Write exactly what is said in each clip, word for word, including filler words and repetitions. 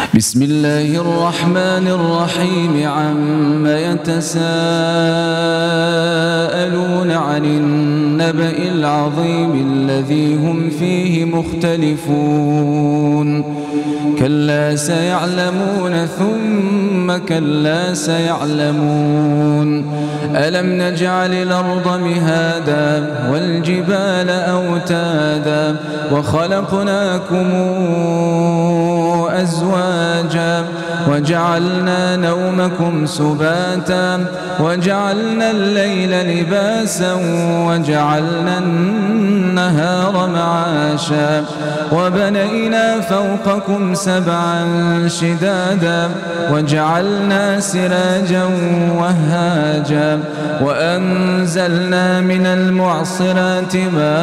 بسم الله الرحمن الرحيم عم يتساءلون عن النبأ العظيم الذي هم فيه مختلفون كلا سيعلمون ثم كلا سيعلمون ألم نجعل الأرض مهادا والجبال أوتادا وخلقناكم أزواجا وجعلنا نومكم سباتا وجعلنا الليل لباسا وجعلنا النهار معاشا وبنينا فوقكم سبعا شدادا وجعلنا سراجا وهاجا وأنزلنا من المعصرات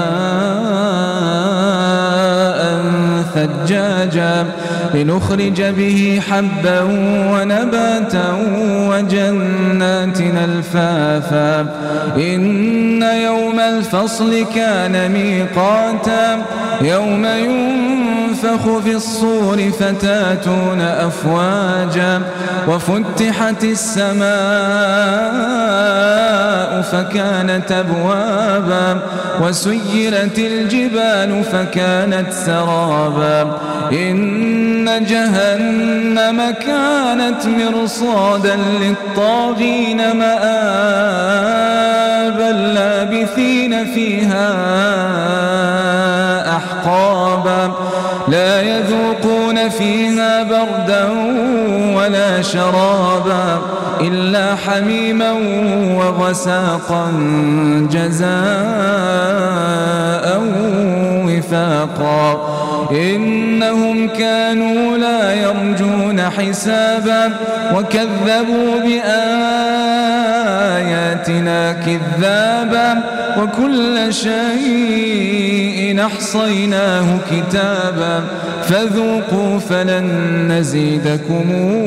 ماء ثجاجا لنخرج به حبا ونباتا وجنات ألفافا إن يوم الفصل كان ميقاتا يوم ينفخ في الصور فتاتون أفواجا وفتحت السماء فكانت أبوابا وسيرت الجبال فكانت سرابا إن جهنم كانت مرصادا للطاغين مآبا لابثين فيها أحقابا لا يذوقون فيها بردا ولا شرابا إلا حميما وغساقا جزاء وفاقا إنهم كانوا لا يرجون حسابا وكذبوا بآياتنا كذابا وكل شيء أحصيناه كتابا فذوقوا فلن نزيدكم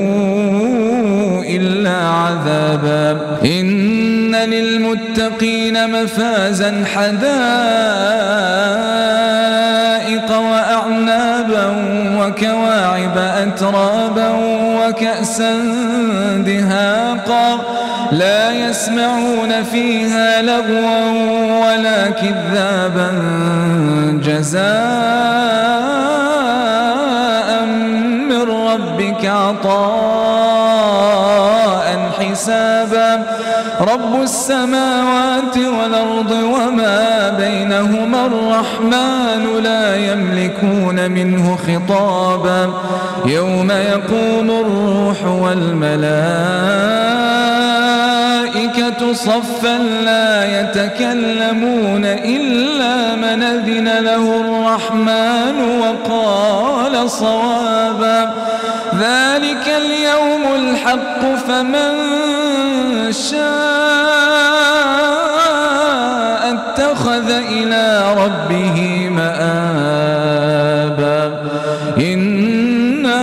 إلا عذابا إن للمتقين مفازا حدائق وأعنابا وكواعب أترابا وكأسا دهاقا لا يسمعون فيها لغوا ولا كذابا جزاء من ربك عطاء حسابا رب السماوات والأرض وما بينهما الرحمن لا يملكون منه خطابا يوم يقوم الروح والملائكة صفا لا يتكلمون إلا من أذن له الرحمن وقال صوابا ذلك اليوم الحق فمن شاء اتخذ إلى ربه مآبا إنا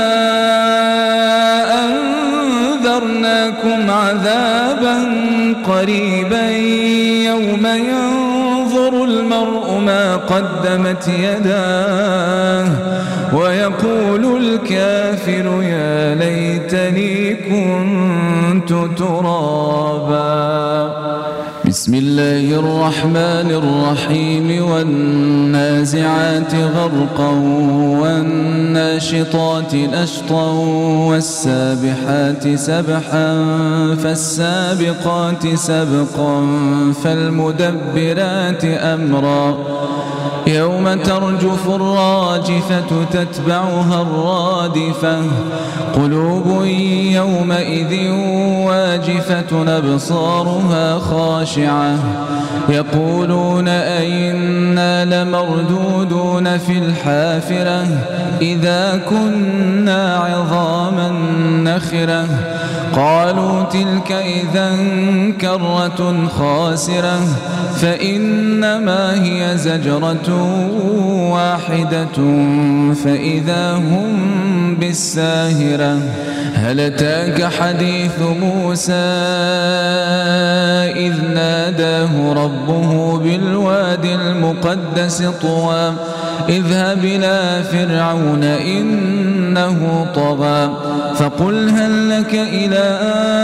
أنذرناكم عذابا قريبا يوم ينظر المرء ما قدمت يداه ويقول الكافر يا ليتني كنت ترابا بسم الله الرحمن الرحيم والنازعات غرقا والناشطات نشطا والسابحات سبحا فالسابقات سبقا فالمدبرات أمرا يوم ترجف الراجفة تتبعها الرادفة قلوب يومئذ واجفة أبصارها خاشعة يقولون أئنا لمردودون في الحافرة إذا كنا عظاما نخرة قالوا تلك إذا كرة خاسرة فإنما هي زجرة واحدة فإذا هم بالساهرة هل أتاك حديث موسى إذ ناداه ربه بالوادي المقدس طوى اذهب إلى فرعون إن إنه طغى فقل هل لك إلى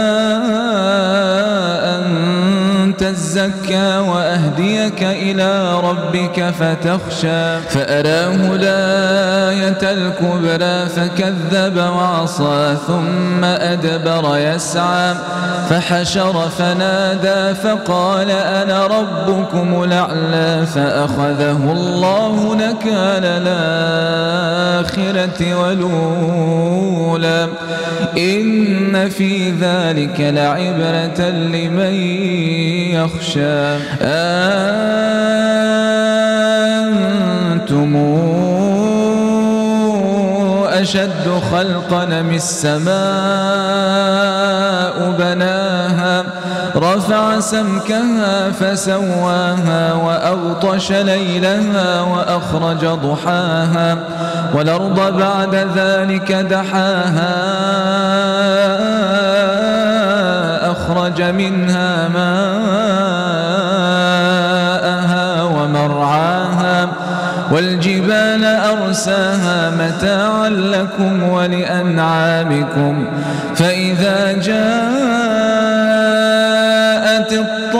أن تزكى وأهديك إلى ربك فتخشى فأراه الآية الكبرى فكذب وعصى ثم أدبر يسعى فحشر فنادى فقال أنا ربكم الأعلى فأخذه الله نكال الآخرة والأولى إن في ذلك لعبرة لمن يخشى أنتم أشد خلقا من السماء بناها رفع سمكها فسواها وأغطش ليلها وأخرج ضحاها والأرض بعد ذلك دحاها أخرج منها ماءها ومرعاها والجبال أرساها متاعا لكم ولأنعامكم فإذا جاءت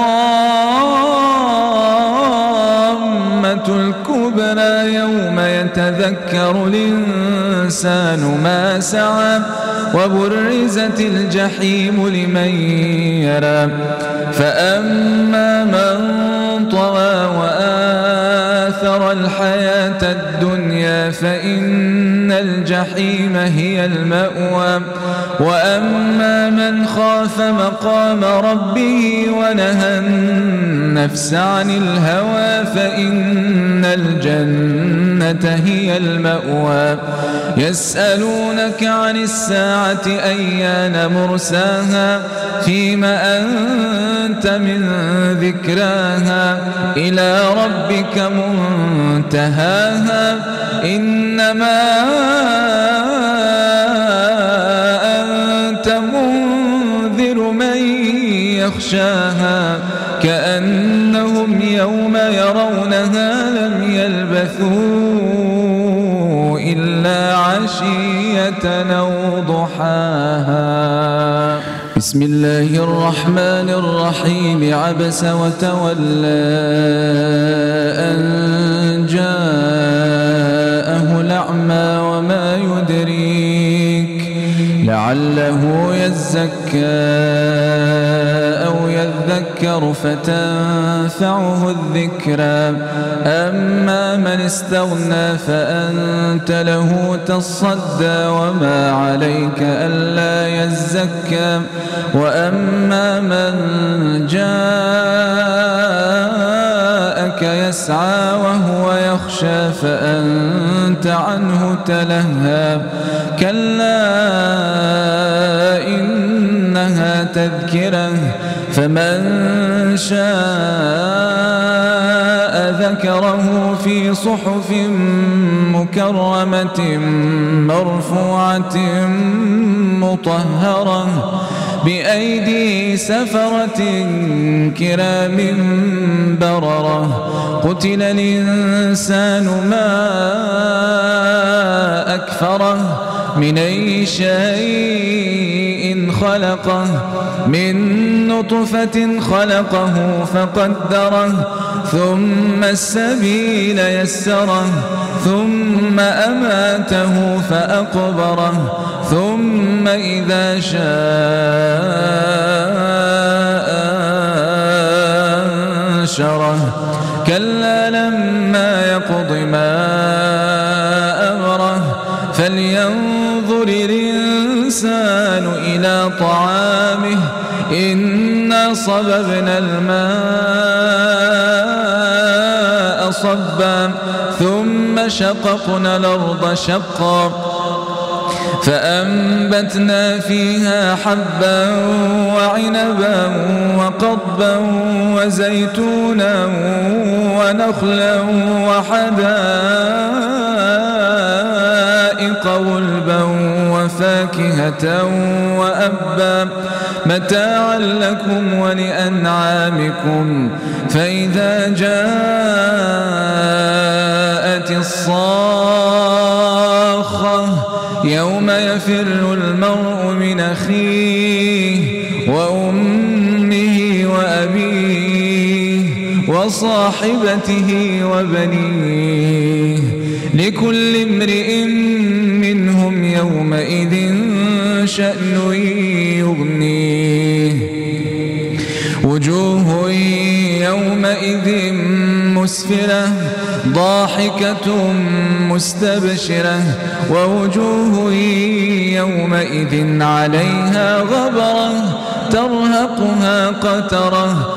الطامة الكبرى يوم يتذكر الإنسان ما سعى وبرزت الجحيم لمن يرى فأما من طغى وآثر الحياة الدنيا فإن الجحيم هي المأوى وأما من خاف مقام ربه ونهى النفس عن الهوى فإن الجنة هي المأوى يسألونك عن الساعة أيان مرساها فيما أنت من ذكراها إلى ربك منتهاها إنما أنت منذر من يخشاها كأنهم يوم يرونها لم يلبثوا إلا عشية أو ضحاها بسم الله الرحمن الرحيم عبس وتولى أن جاءه الأعمى وما يدريك لعله يزكى أو يذكر فتنفعه الذكرى أما من استغنى فأنت له تصدى وما عليك ألا يزكى وأما من جاءك يسعى وهو يخشى فأنت عنه تلهى كلا إنها تذكرة فمن شاء ذكره في صحف مكرمة مرفوعة مطهرة بأيدي سفرة كرام بررة قتل الإنسان ما أكفره من أي شيء خلقه من نطفة خلقه فقدره ثم السبيل يسره ثم أماته فأقبره ثم إذا شاء أنشره كلا لما يقض ما أمره فلينظر الإنسان إلى طعامه إنا صببنا الماء صبا ثم شققنا الأرض شقا فأنبتنا فيها حبا وعنبا وقضبا وزيتونا ونخلا وحدائق غلبا وفاكهة وأبا متاعا لكم ولأنعامكم فإذا جاءت الصاخة يوم يفر المرء من أخيه وأمه وأبيه وصاحبته وبنيه لكل امرئ منهم يومئذ شأن يغنيه وجوه يومئذ مسفرة ضاحكة مستبشرة ووجوه يومئذ عليها غبرة ترهقها قترة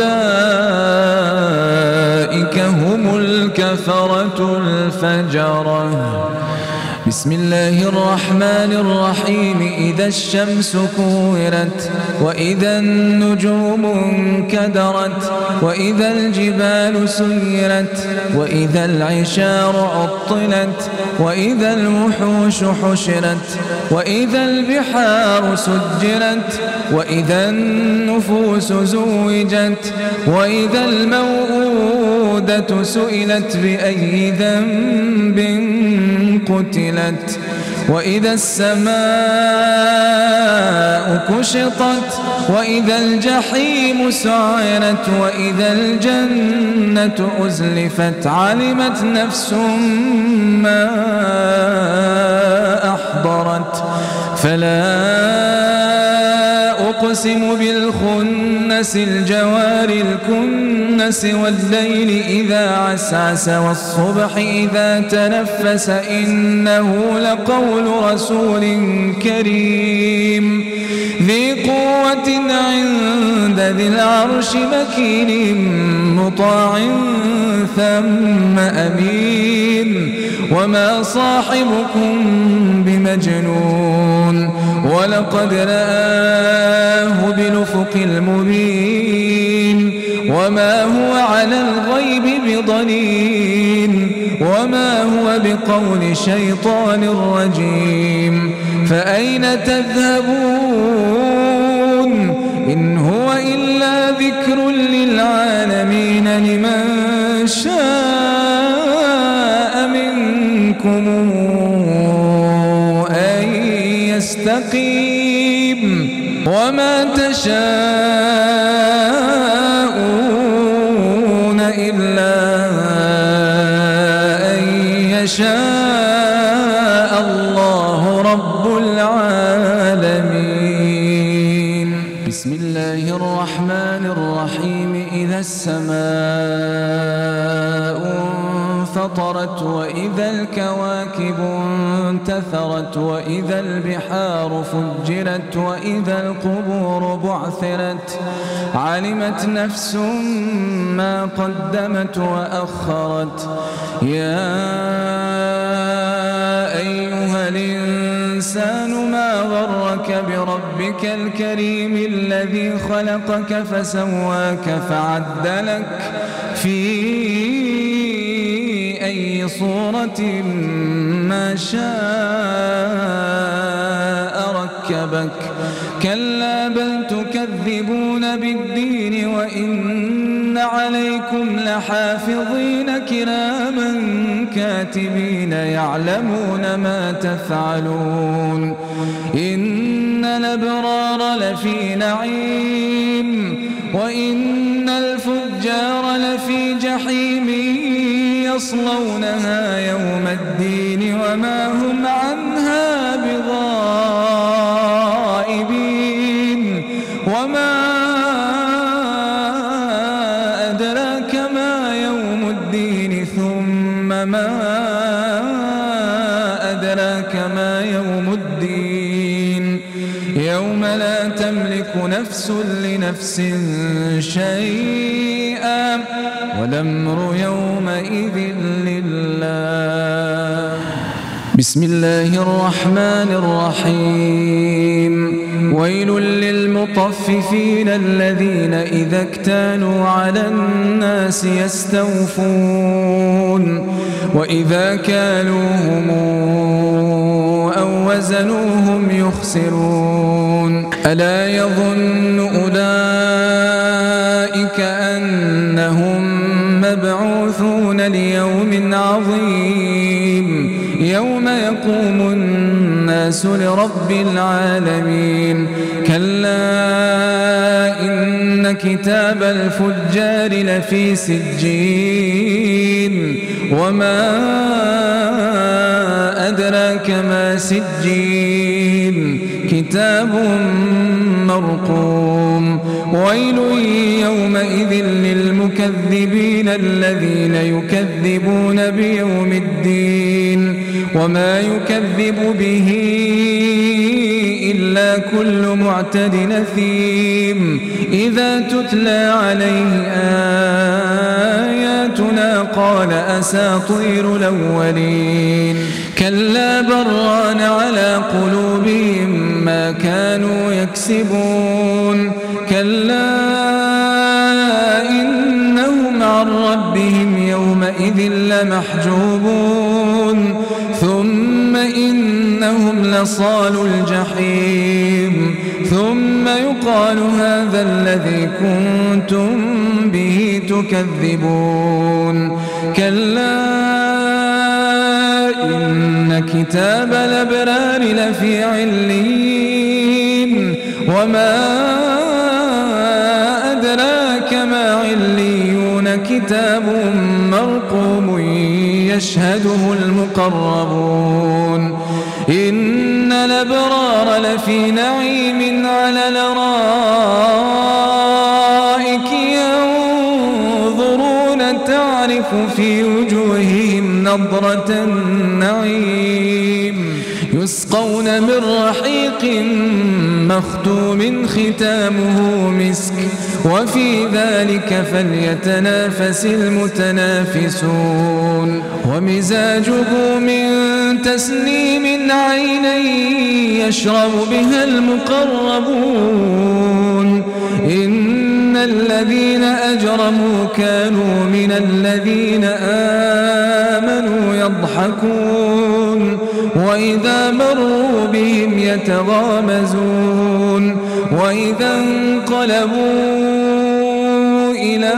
أولئك هم الكفرة الفجرة. بسم الله الرحمن الرحيم إذا الشمس كورت وإذا النجوم انكدرت وإذا الجبال سيرت وإذا العشار عطلت وإذا الوحوش حشرت وإذا البحار سجرت وإذا النفوس زوجت وإذا الموءودة سئلت بأي ذنب قتلت وإذا السماء كشطت وإذا الجحيم سعرت وإذا الجنة أزلفت علمت نفس ما أحضرت فلا أقسم بالخنس الجوار الكنس والليل إذا عسعس والصبح إذا تنفس إنه لقول رسول كريم ذي قوة عند ذي العرش مكين مطاع ثم أمين وما صاحبكم بمجنون ولقد رآه بالأفق المبين وما هو على الغيب بضنين وما هو بقول شيطان رجيم فأين تذهبون إن هو إلا ذكر للعالمين لمن شاء منكم أن يستقيم وما تشاءون إلا أن يشاء الله رب العالمين. بسم الله الرحمن الرحيم إذا السماء انفطرت وإذا الكواكب انتثرت وإذا البحار فجرت وإذا القبور بعثرت علمت نفس ما قدمت وأخرت يا أيها الإنسان ما غرك بربك الكريم الذي خلقك فسواك فعدلك في أي صورة ما شاء ركبك كلا بل تكذبون بالدين وإن عليكم لحافظين كراما كاتبين يعلمون ما تفعلون إن الأبرار لفي نعيم وإن الفجار لفي جحيم يصلونها يوم الدين وما هم عنها بغائبين وما أدراك ما يوم الدين ثم ما أدراك ما يوم الدين يوم لا تملك نفس لنفس شيئا والأمر يومئذ لله. بسم الله الرحمن الرحيم ويل للمطففين الذين إذا اكتالوا على الناس يستوفون وإذا كالوهم أو وزنوهم يخسرون ألا يظن أولئك أنهم مبعوثون ليوم عظيم يوم يقوم الناس لرب العالمين كلا إن كتاب الفجار لفي سجين وما أدراك ما سجين كتاب مرقوم ويل يومئذ للمكذبين الذين يكذبون بيوم الدين وما يكذب به إلا كل معتد أثيم إذا تتلى عليه آياتنا قال أساطير الأولين كلا بران على قلوبهم ما كانوا يكسبون كلا إنهم عن ربهم يومئذ لمحجوبون ثم إنهم لصالوا الجحيم ثم يقال هذا الذي كنتم به تكذبون كلا إن كتاب الأبرار لفي عليين وما أدراك ما عليون كتاب مرقوم يشهده المقربون إن الأبرار لفي نعيم على الأرائك ينظرون تعرف في وجوههم نضرة النعيم يسقون من رحيق مختوم ختامه مسك وفي ذلك فليتنافس المتنافسون ومزاجه من تسنيم عينا يشرب بها المقربون إن الذين أجرموا كانوا من الذين آمنوا يضحكون وإذا مروا بهم يتغامزون وإذا انقلبوا إلى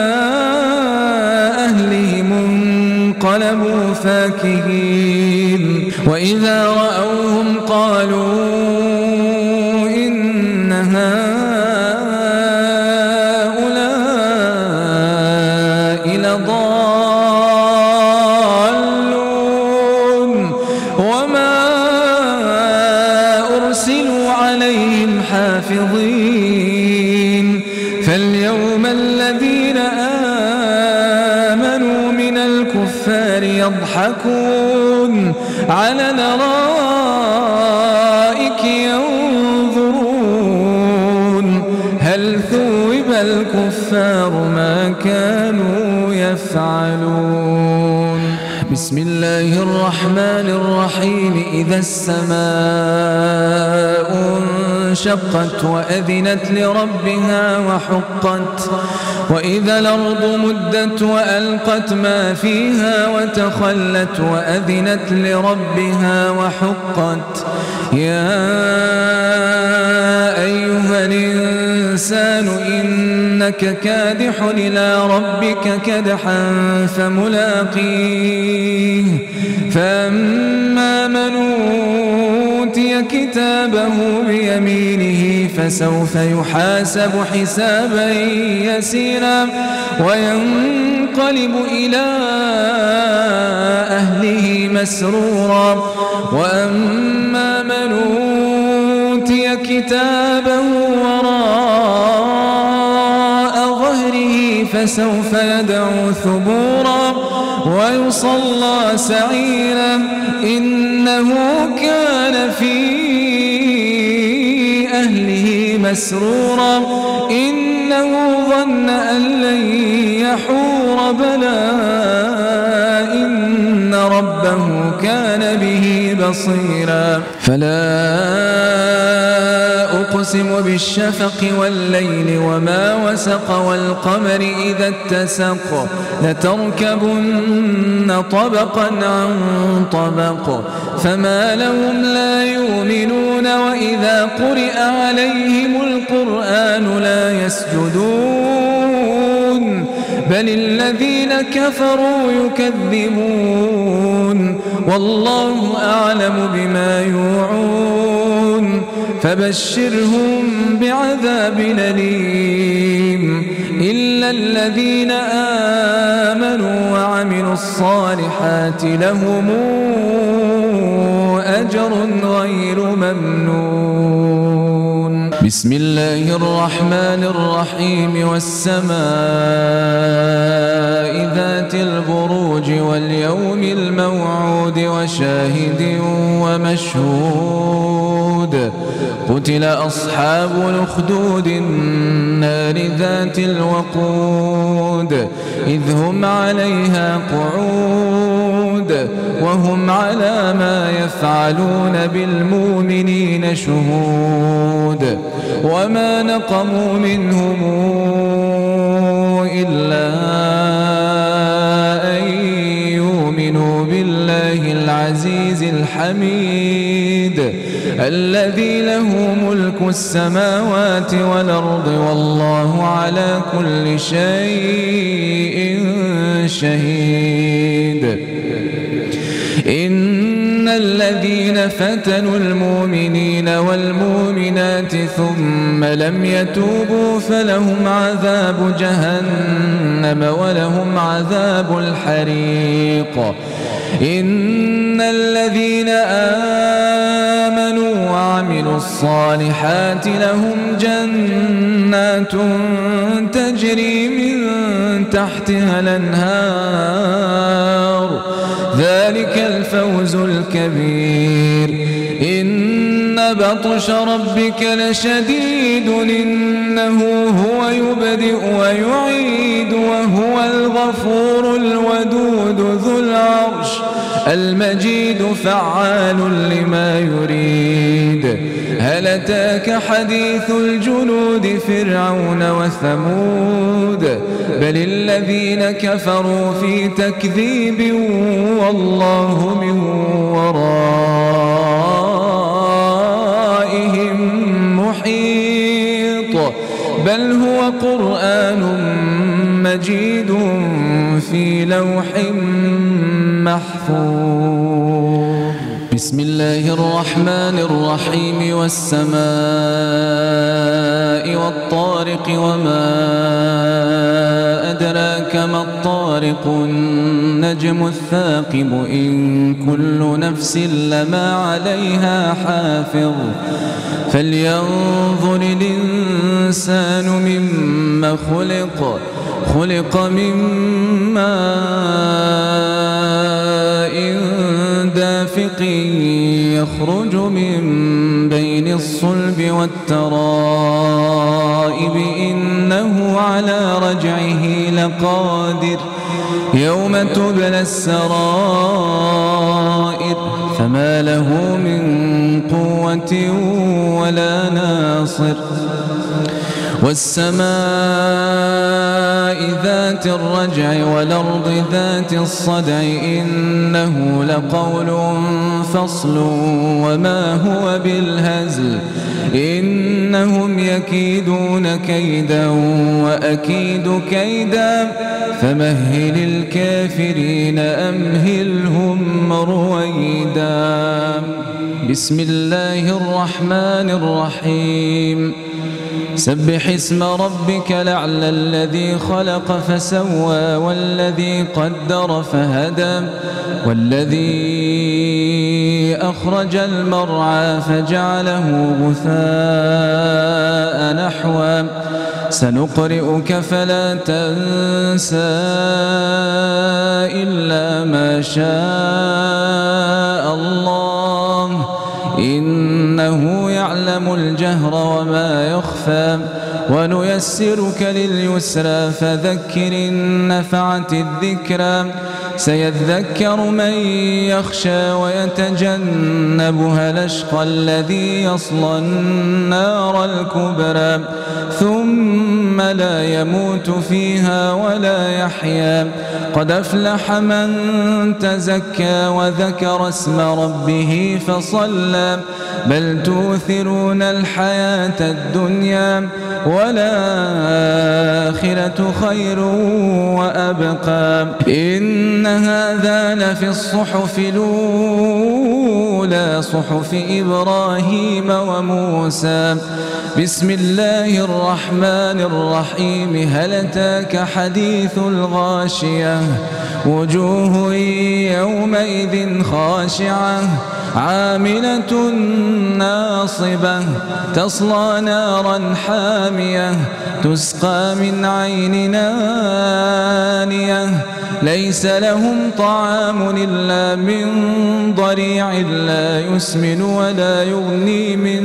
أهلهم انقلبوا فاكهين وإذا رأوهم قالوا إن هؤلاء لضالون وما أرسلوا عليهم حافظين فاليوم الذين آمنوا من الكفار يضحكون على الأرائك ينظرون هل ثوب الكفار ما كانوا يفعلون بسم الله الرحمن الرحيم إذا السماء انشقت وأذنت لربها وحقت وإذا الأرض مدت وألقت ما فيها وتخلت وأذنت لربها وحقت يا أيها الإنسان إنك كادح إلى ربك كدحا فملاقيه فأما من أوتي كتابه بيمينه فسوف يحاسب حسابا يسيرا وينقلب إلى أهله مسرورا وأما من أوتي كتابه وراء ظهره فسوف يدعو ثبورا ويصلى سعيرا إنه كان في أهله مسرورا إنه ظن أن لن يحور بلى إن ربه كان به بصيرا فلا أقسم بالشفق والليل وما وسق والقمر إذا اتسق لتركبن طبقا عن طبق فما لهم لا يؤمنون وإذا قرئ عليهم القرآن لا يسجدون بل الذين كفروا يكذبون والله أعلم بما يوعون فبشرهم بعذاب أليم إلا الذين آمنوا وعملوا الصالحات لهم أجر غير ممنون. بسم الله الرحمن الرحيم والسماء ذات البروج واليوم الموعود وشاهد ومشهود قتل أصحاب الأخدود النار ذات الوقود إذ هم عليها قعود وهم على ما يفعلون بالمؤمنين شهود وما نقموا منهم إلا أن يؤمنوا بالله العزيز الحميد الذي له ملك السماوات والأرض والله على كل شيء شهيد. إن الذين فتنوا المؤمنين والمؤمنات ثم لم يتوبوا فلهم عذاب جهنم ولهم عذاب الحريق. إن الذين آمنوا وعملوا الصالحات لهم جنات تجري من تحتها الأنهار ذلك الفوز الكبير. إن بطش ربك لشديد إنه هو يبدئ ويعيد وهو الغفور الودود ذو العرش المجيد فعال لما يريد. هل أتاك حديث الجنود فرعون وثمود بل الذين كفروا في تكذيب والله من ورائهم محيط بل هو قرآن مجيد في لوح محفوظ. بسم الله الرحمن الرحيم والسماء والطارق وما أدراك ما الطارق النجم الثاقب إن كل نفس لما عليها حافظ فلينظر الإنسان مما خلق خلق من ماء دافق يخرج من بين الصلب والترائب إنه على رجعه لقادر يوم تبلى السرائر فما له من قوة ولا ناصر. والسماء ذات الرجع والأرض ذات الصدع إنه لقول فصل وما هو بالهزل إنهم يكيدون كيدا وأكيد كيدا فمهل الكافرين أمهلهم رويدا. بسم الله الرحمن الرحيم سبح اسم ربك الأعلى الذي خلق فسوى والذي قدر فهدى والذي أخرج المرعى فجعله غثاء نحوا سنقرئك فلا تنسى إلا ما شاء الله إنه يعلم الجهر وما يخفى ونيسرك لليسرى فذكر إن نفعت الذكرى سيذكر من يخشى ويتجنبها الأشقى الذي يصلى النار الكبرى ثم لا يموت فيها ولا يحيا قد أفلح من تزكى وذكر اسم ربه فصلى بل توثر تؤثرون الحياة الدنيا والآخرة خير وأبقى إن هذا لفي الصحف الأولى صحف إبراهيم وموسى. بسم الله الرحمن الرحيم. هل أتاك حديث الغاشية وجوه يومئذ خاشعة عاملة ناصبة تصلى نارا حامية تسقى من عين آنية ليس لهم طعام إلا من ضريع لا يسمن ولا يغني من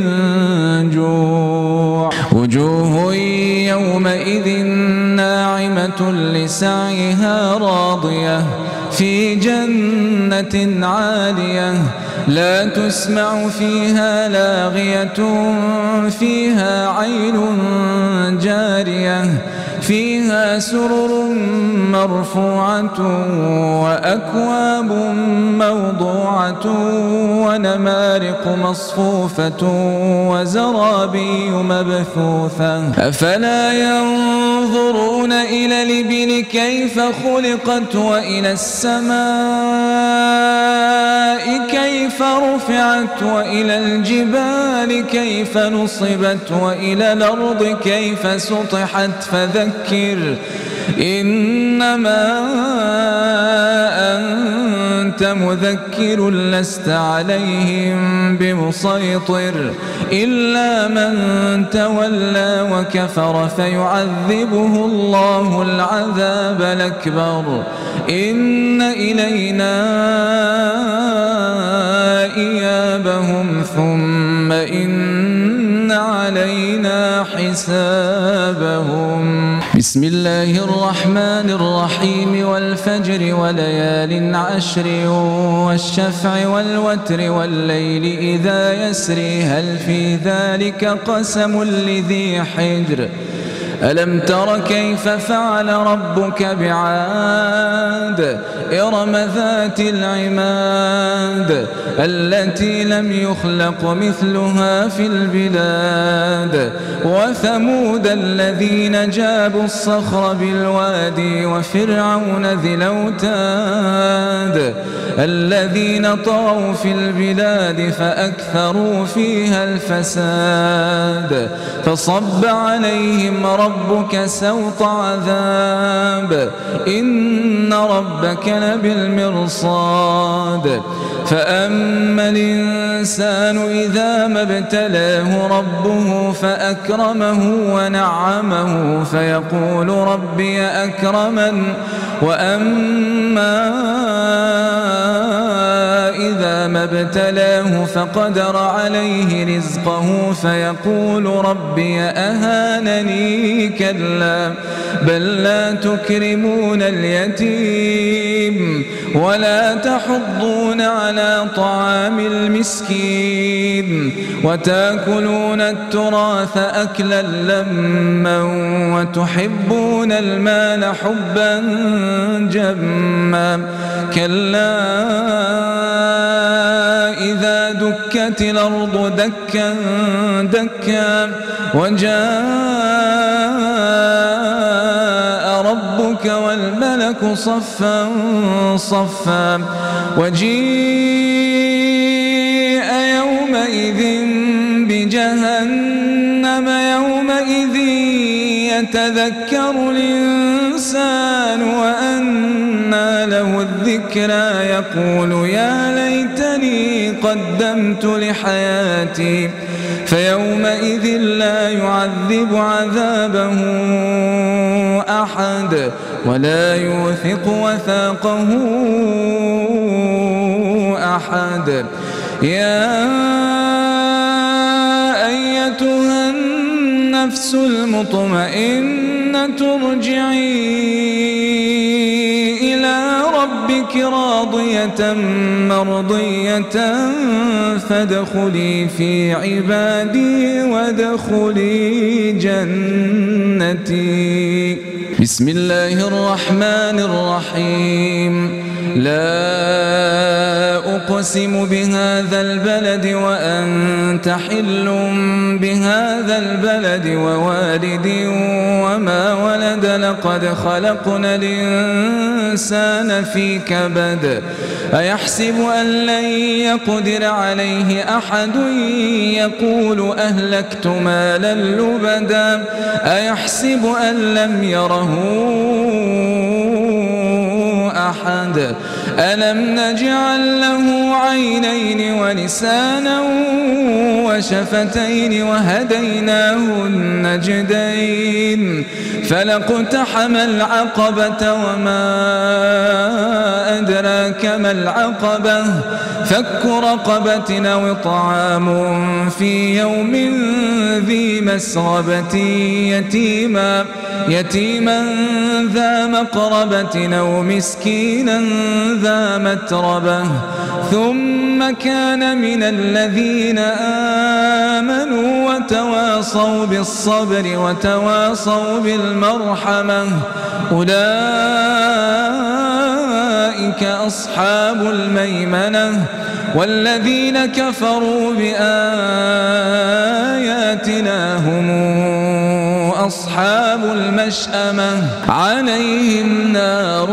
جوع. وجوه يومئذ ناعمة لسعيها راضية في جنة عالية لا تسمع فيها لاغية فيها عين جارية فيها سرر مرفوعة وأكواب موضوعة ونمارق مصفوفة وزرابي مبثوثة. أفلا ينظرون إلى الإبل كيف خلقت وإلى السماء كيف رفعت وإلى الجبال كيف نصبت وإلى الأرض كيف سطحت فذكر إنما أنت مذكر لست عليهم بمسيطر إلا من تولى وكفر فيعذبه الله العذاب الأكبر إن إلينا إيابهم ثم إن علينا حسابهم. بسم الله الرحمن الرحيم. والفجر وليال عشر والشفع والوتر والليل إذا يسري هل في ذلك قسم لذي حجر ألم تر كيف فعل ربك بعاد إرم ذات العماد التي لم يخلق مثلها في البلاد وثمود الذين جابوا الصخر بالوادي وفرعون ذي الأوتاد الذين طغوا في البلاد فأكثروا فيها الفساد فصب عليهم ربك سوط عذاب إن ربك لبالمرصاد. فأما الإنسان إذا ما ابتلاه ربه فأكرمه ونعمه فيقول ربي أكرمن وأما إذا ما ابتلاه فقدر عليه رزقه فيقول ربي أهانني كلا بل لا تكرمون اليتيم ولا تحضون على طعام المسكين وتأكلون التراث أكلا لما وتحبون المال حبا جما كلا إذا دكت الأرض دكا دكا وجاء ربك والملك صفا صفا وجيء يومئذ بجهنم يومئذ يتذكر الإنسان وأنى له الذكرى يقول يا ليتني قدمت لحياتي فيومئذ لا يعذب عذابه أحد ولا يوثق وثاقه أحد. يا أيتها النفس المطمئنة ارجعي إلى ربك راضية مرضية فادخلي في عبادي وادخلي جنتي. بسم الله الرحمن الرحيم. لا أقسم بهذا البلد وأنت حل بهذا البلد ووالد وما ولد لقد خلقنا الإنسان في كبد أيحسب أن لن يقدر عليه أحد يقول أهلكت مالا لبدا أيحسب أن لم يره أحد ألم نجعل له عينين ولسانا وشفتين وهديناه النجدين فلاقتحم العقبة وما أدراك ما العقبة فك رقبة أو طعام في يوم ذي مسغبة يتيما يتيما ذا مقربة أو مسكينا ذا متربة ثم كان من الذين آمنوا وتواصوا بالصبر وتواصوا بالمرحمة أولئك أصحاب الميمنة والذين كفروا بآياتنا هم أصحاب المشأمة عليهم نار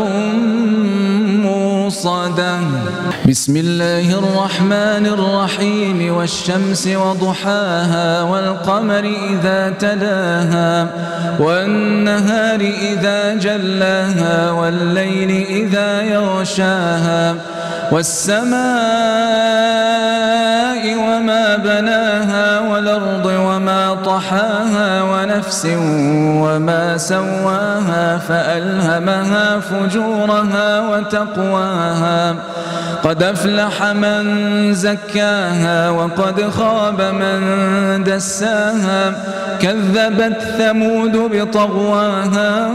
موصدة. بسم الله الرحمن الرحيم والشمس وضحاها والقمر إذا تلاها والنهار إذا جلاها والليل إذا يغشاها والسماء وما بناها والأرض وما طحاها ونفس وما سواها فألهمها فجورها وتقواها قد أفلح من زكاها وقد خاب من دساها كذبت ثمود بطغواها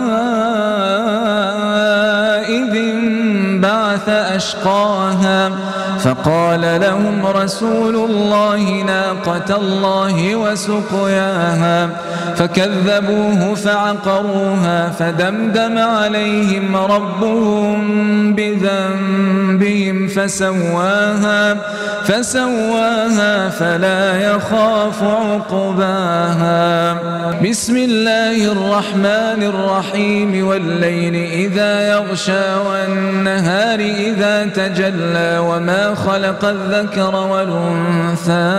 إذ انبعث أشقاها فقال لهم رسول الله ناقة الله وسقياها فكذبوه فعقروها فدمدم عليهم ربهم بذنبهم فسواها فسواها فلا يخاف عقباها. بسم الله الرحمن الرحيم والليل إذا يغشى والنهار إذا تجلى وما خلق الذكر والأنثى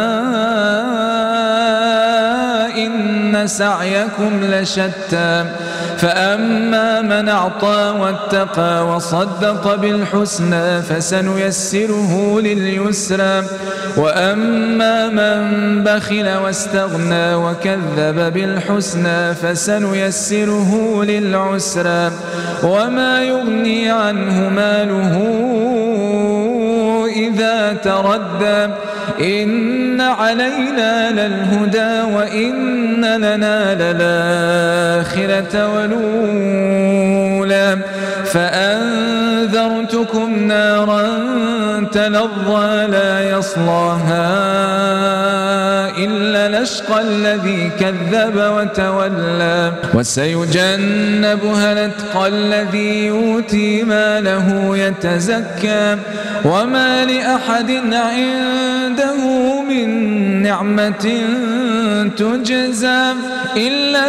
إن سعيكم لشتى فأما من أعطى واتقى وصدق بالحسنى فسنيسره لليسرى وأما من بخل واستغنى وكذب بالحسنى فسنيسره للعسرى وما يغني عنه ماله إذا تردى إن علينا للهدى وإن لنا للآخرة والأولى فأنذرتكم نارا تلظى لا يصلاها إلا الأشقى الذي كذب وتولى وسيجنبها الأتقى الذي يؤتي ماله يتزكى وما لأحد عنده من نعمة تجزى إلا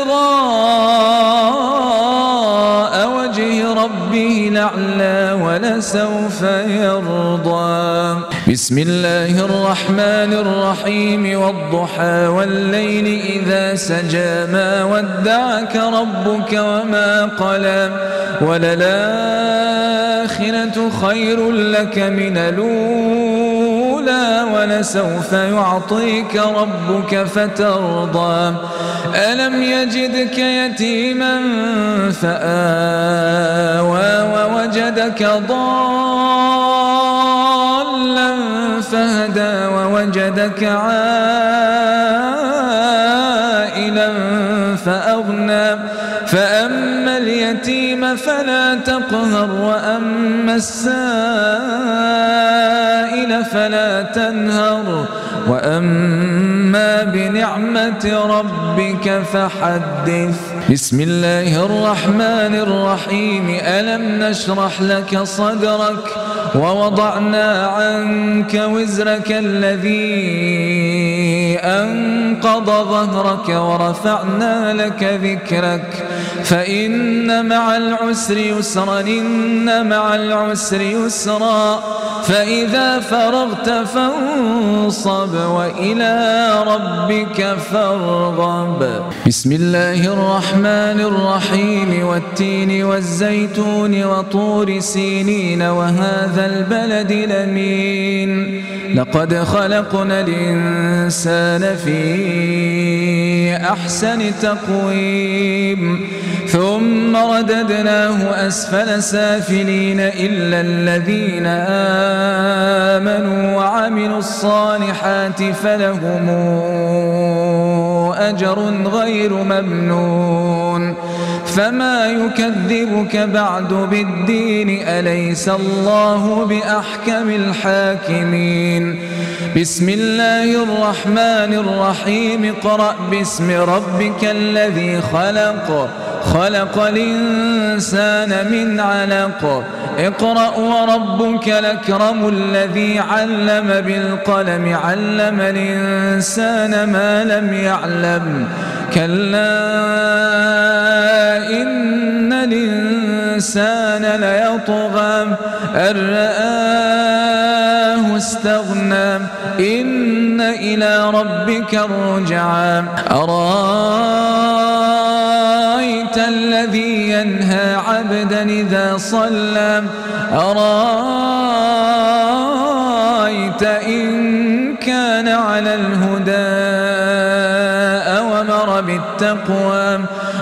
ابتغاء وجه ربه الأعلى ولسوف يرضى. بسم الله الرحمن الرحيم والضحى والليل إذا سجى ما ودعك ربك وما قلى وللآخرة خير لك من الأولى ولسوف يعطيك ربك فترضى ألم يجدك يتيما فآوى ووجدك ضالا فهدى ووجدك عائلا فأغنى فأما اليتيم فلا تقهر وأما السائل فلا تنهر وأما بنعمة ربك فحدث. بسم الله الرحمن الرحيم. ألم نشرح لك صدرك ووضعنا عنك وزرك الذي أنقض ظهرك ورفعنا لك ذكرك فإن مع العسر يسرا إن مع العسر يسرا فإذا فرغت فانصب وإلى ربك فارغب. بسم الله الرحمن الرحيم. والتين والزيتون وطور سينين وهذا البلد الأمين لقد خلقنا الإنسان في أحسن تقويم ثم رددناه أسفل سافلين إلا الذين آمنوا وعملوا الصالحات فلهم أجر غير ممنون. فما يكذبك بعد بالدين أليس الله بأحكم الحاكمين. بسم الله الرحمن الرحيم. اقرأ باسم ربك الذي خلق خلق الإنسان من علق اقرأ وربك الأكرم الذي علم بالقلم علم الإنسان ما لم يعلم كلا إن الإنسان ليطغى أن رآه استغنى إن إلى ربك الرجعى. أرأيت الذي ينهى عبدا إذا صلى أرأيت إن كان على الهدى أومر بالتقوى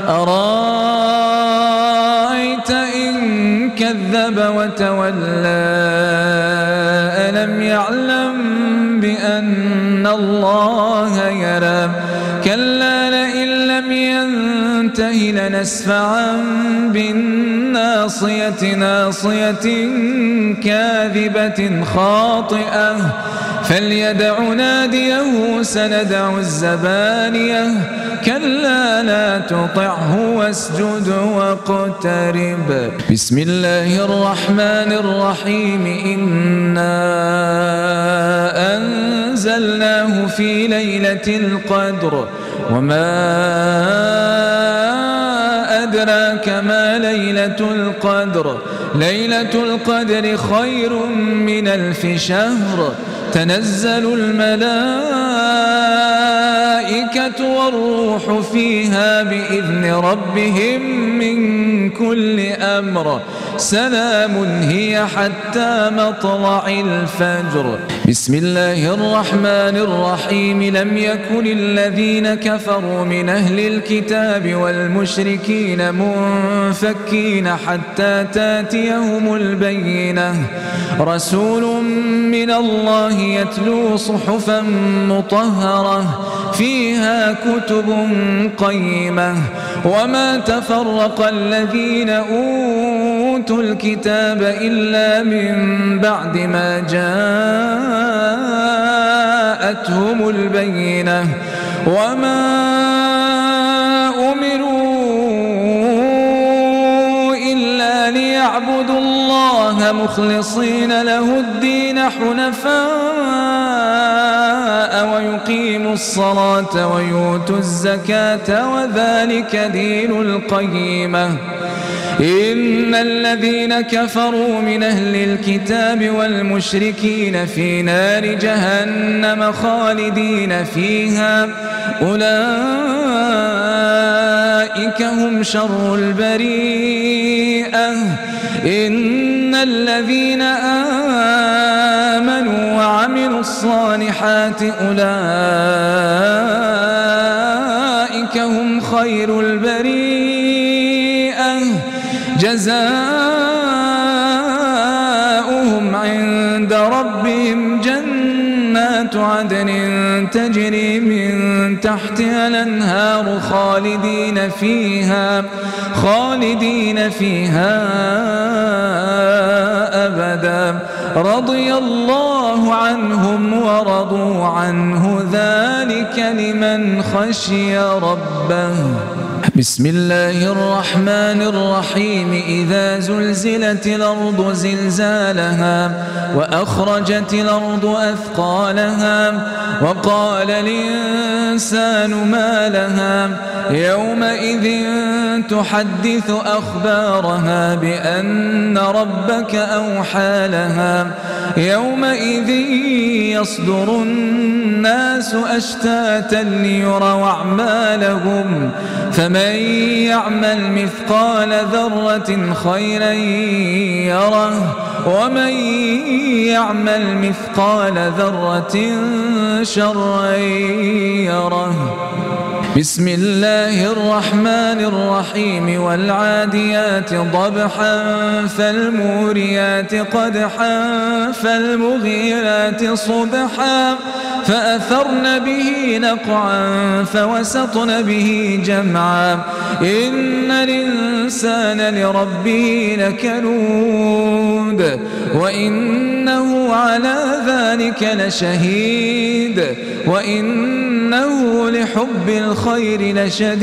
أرأيت إن كذب وتولى ألم يعلم بأن الله يرى كلا لئن لم ينته لنسفعا بالناصية ناصية كاذبة خاطئة فليدع ناديه سندع الزبانية كلا لا تطعه واسجد واقترب. بسم الله الرحمن الرحيم. إنا أنزلناه في ليلة القدر وما أدراك ما ليلة القدر ليلة القدر خير من ألف شهر تنزل الملائكة والروح فيها بإذن ربهم من كل أمر سلام هي حتى مطلع الفجر. بسم الله الرحمن الرحيم. لم يكن الذين كفروا من أهل الكتاب والمشركين منفكين حتى تاتيهم البينة رسول من الله يتلو صحفا مطهرة فيها كتب قيمة وما تفرق الذين أوتوا الكتاب إلا من بعد ما جاءتهم البينة وما أمروا إلا ليعبدوا الله مخلصين له الدين حنفاء ويقيموا الصلاة ويؤتوا الزكاة وذلك دين القيمة. إن الذين كفروا من أهل الكتاب والمشركين في نار جهنم خالدين فيها أولئك هم شر البريئة. إن الذين آمنوا وعملوا الصالحات أولئك هم خير البريئة جزاؤهم عند ربهم جنات جنات عدن تجري من تحتها الأنهار خالدين فيها خالدين فيها أبدا رضي الله عنهم ورضوا عنه ذلك لمن خشي ربه. بسم الله الرحمن الرحيم إذا زلزلت الأرض زلزالها وأخرجت الأرض أثقالها وقال الإنسان ما لها يومئذ تحدث أخبارها بأن ربك أوحى لها يومئذ يصدر الناس أشتاتا ليروا أعمالهم فمن يعمل مثقال ذرة خيرا يره ومن يعمل مثقال ذرة شرا يره. بسم الله الرحمن الرحيم والعاديات ضبحا فالموريات قدحا فالمغيرات صبحا فأثرن به نقعا فوسطن به جمعا إن الإنسان لربه لكنود وإنه على ذلك لشهيد وإنه لحب الخير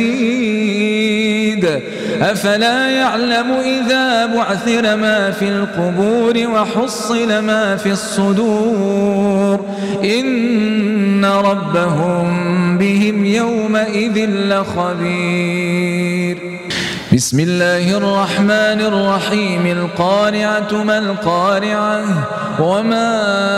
لشديد أفلا يعلم إذا بعثر ما في القبور وحصل ما في الصدور إن ربهم بهم يومئذ لخبير. بسم الله الرحمن الرحيم القارعة ما القارعة وما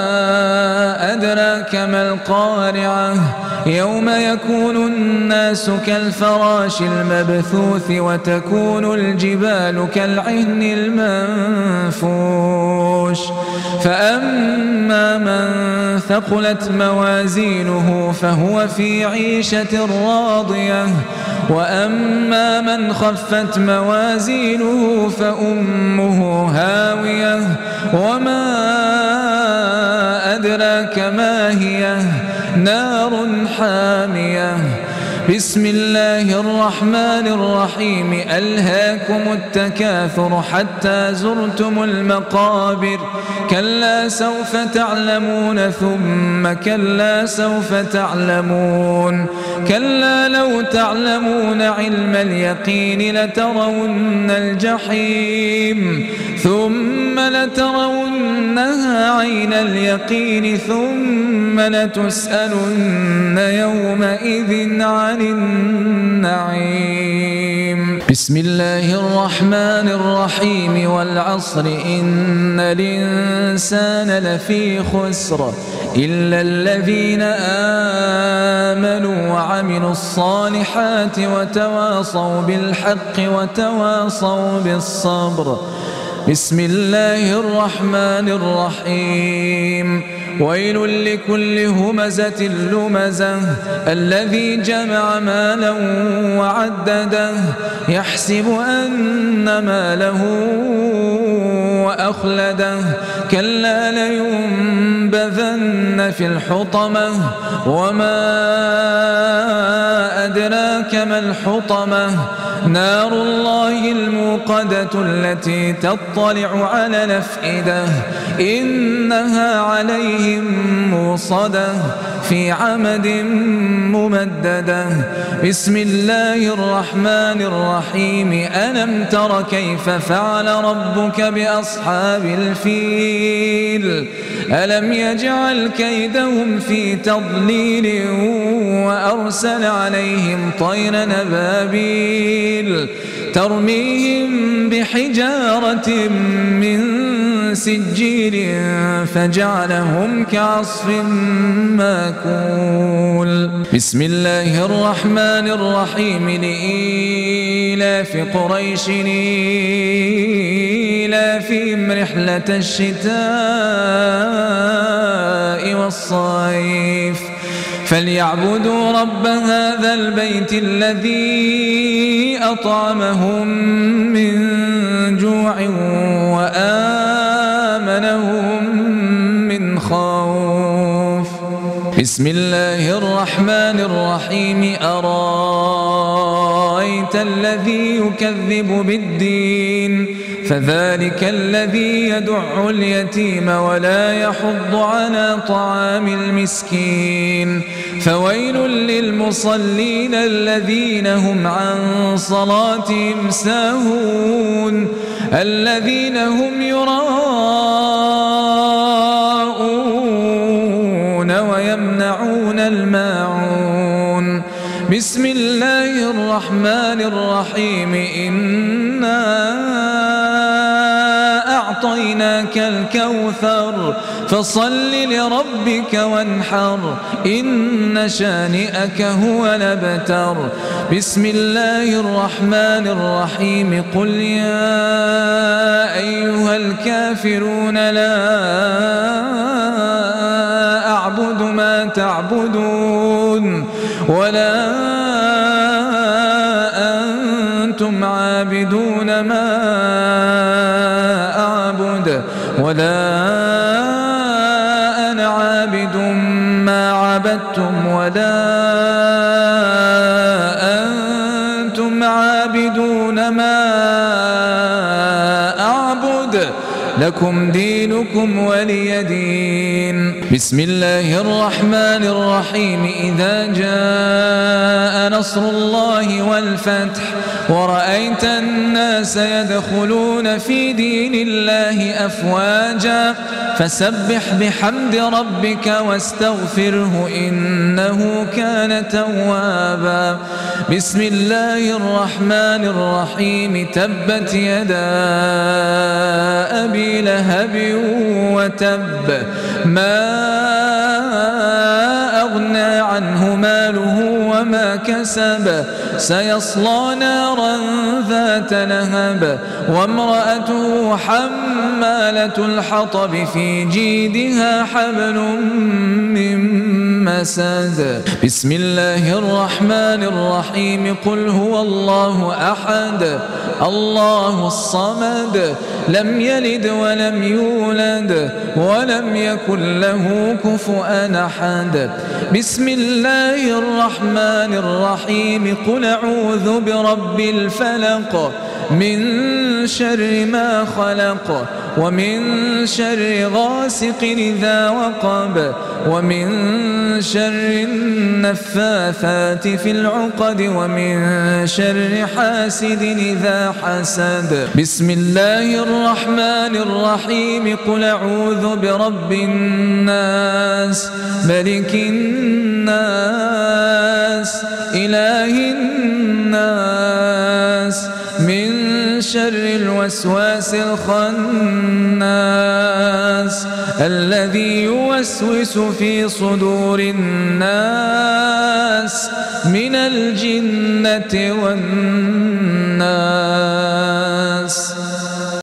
أدراك ما القارعة يوم يكون الناس كالفراش المبثوث وتكون الجبال كالعهن المنفوش فأما من ثقلت موازينه فهو في عيشة راضية وأما من خفت موازينه فأمه هاوية وما أدراك ما هي نار حامية. بسم الله الرحمن الرحيم ألهاكم التكاثر حتى زرتم المقابر كلا سوف تعلمون ثم كلا سوف تعلمون كلا لو تعلمون علم اليقين لترون الجحيم ثم لترونها عين اليقين ثم لتسألن يومئذ عن النعيم. بسم الله الرحمن الرحيم والعصر إن الإنسان لفي خسر إلا الذين آمنوا وعملوا الصالحات وتواصوا بالحق وتواصوا بالصبر. بسم الله الرحمن الرحيم ويل لكل همزة لمزة الذي جمع مالا وعدده يحسب أن ماله وأخلده كلا لينبذن في الحطمة وما أدراك ما الحطمة نار الله الموقدة التي تطلع على الأفئدة إنها عليهم موصدة في عمد ممددة. بسم الله الرحمن الرحيم ألم تر كيف فعل ربك بأصحاب الفيل ألم يجعل كيدهم في تضليل وأرسل عليهم طيرا أبابيل ترميهم بحجارة من سجيل فجعلهم كعصف ماكول. بسم الله الرحمن الرحيم لإيلاف قريش إيلافهم رحلة الشتاء والصيف فليعبدوا رب هذا البيت الذي أطعمهم من جوع وآمنهم من خوف. بسم الله الرحمن الرحيم أرأيت الذي يكذب بالدين فذلك الذي يدع اليتيم ولا يحض على طعام المسكين فويل للمصلين الذين هم عن صلاتهم ساهون الذين هم يراءون ويمنعون الماعون بسم الله الرحمن الرحيم إنا أعطيناك الكوثر فصل لربك وانحر إن شانئك هو الأبتر بسم الله الرحمن الرحيم قل يا أيها الكافرون لا أعبد ما تعبدون ولا أنتم عابدون ما أعبد ولا أنا عابد ما عبدتم ولا أنتم عابدون ما أعبد لكم دينكم ولي دين بسم الله الرحمن الرحيم إذا جاء نصر الله والفتح ورأيت الناس يدخلون في دين الله أفواجا فسبح بحمد ربك واستغفره إنه كان توابا بسم الله الرحمن الرحيم تبت يدا أبي لهب وتب ما أغنى عنه ماله وما كسب سيصلى نارا ذات لهب وامرأته حمالة الحطب في جيدها حبل من مسد بسم الله الرحمن الرحيم قل هو الله أحد الله الصمد لم يلد ولم يولد ولم يكن له كفؤا أحد بسم الله الرحمن الرحيم قل أعوذ برب الفلق من شر ما خلق ومن شر غاسق إذا وقب ومن شر النفاثات في العقد ومن شر حاسد إذا حسد بسم الله الرحمن الرحيم قل أعوذ برب الناس ملك الناس إله الناس من شر الوسواس الخناس الذي يوسوس في صدور الناس من الجنة والناس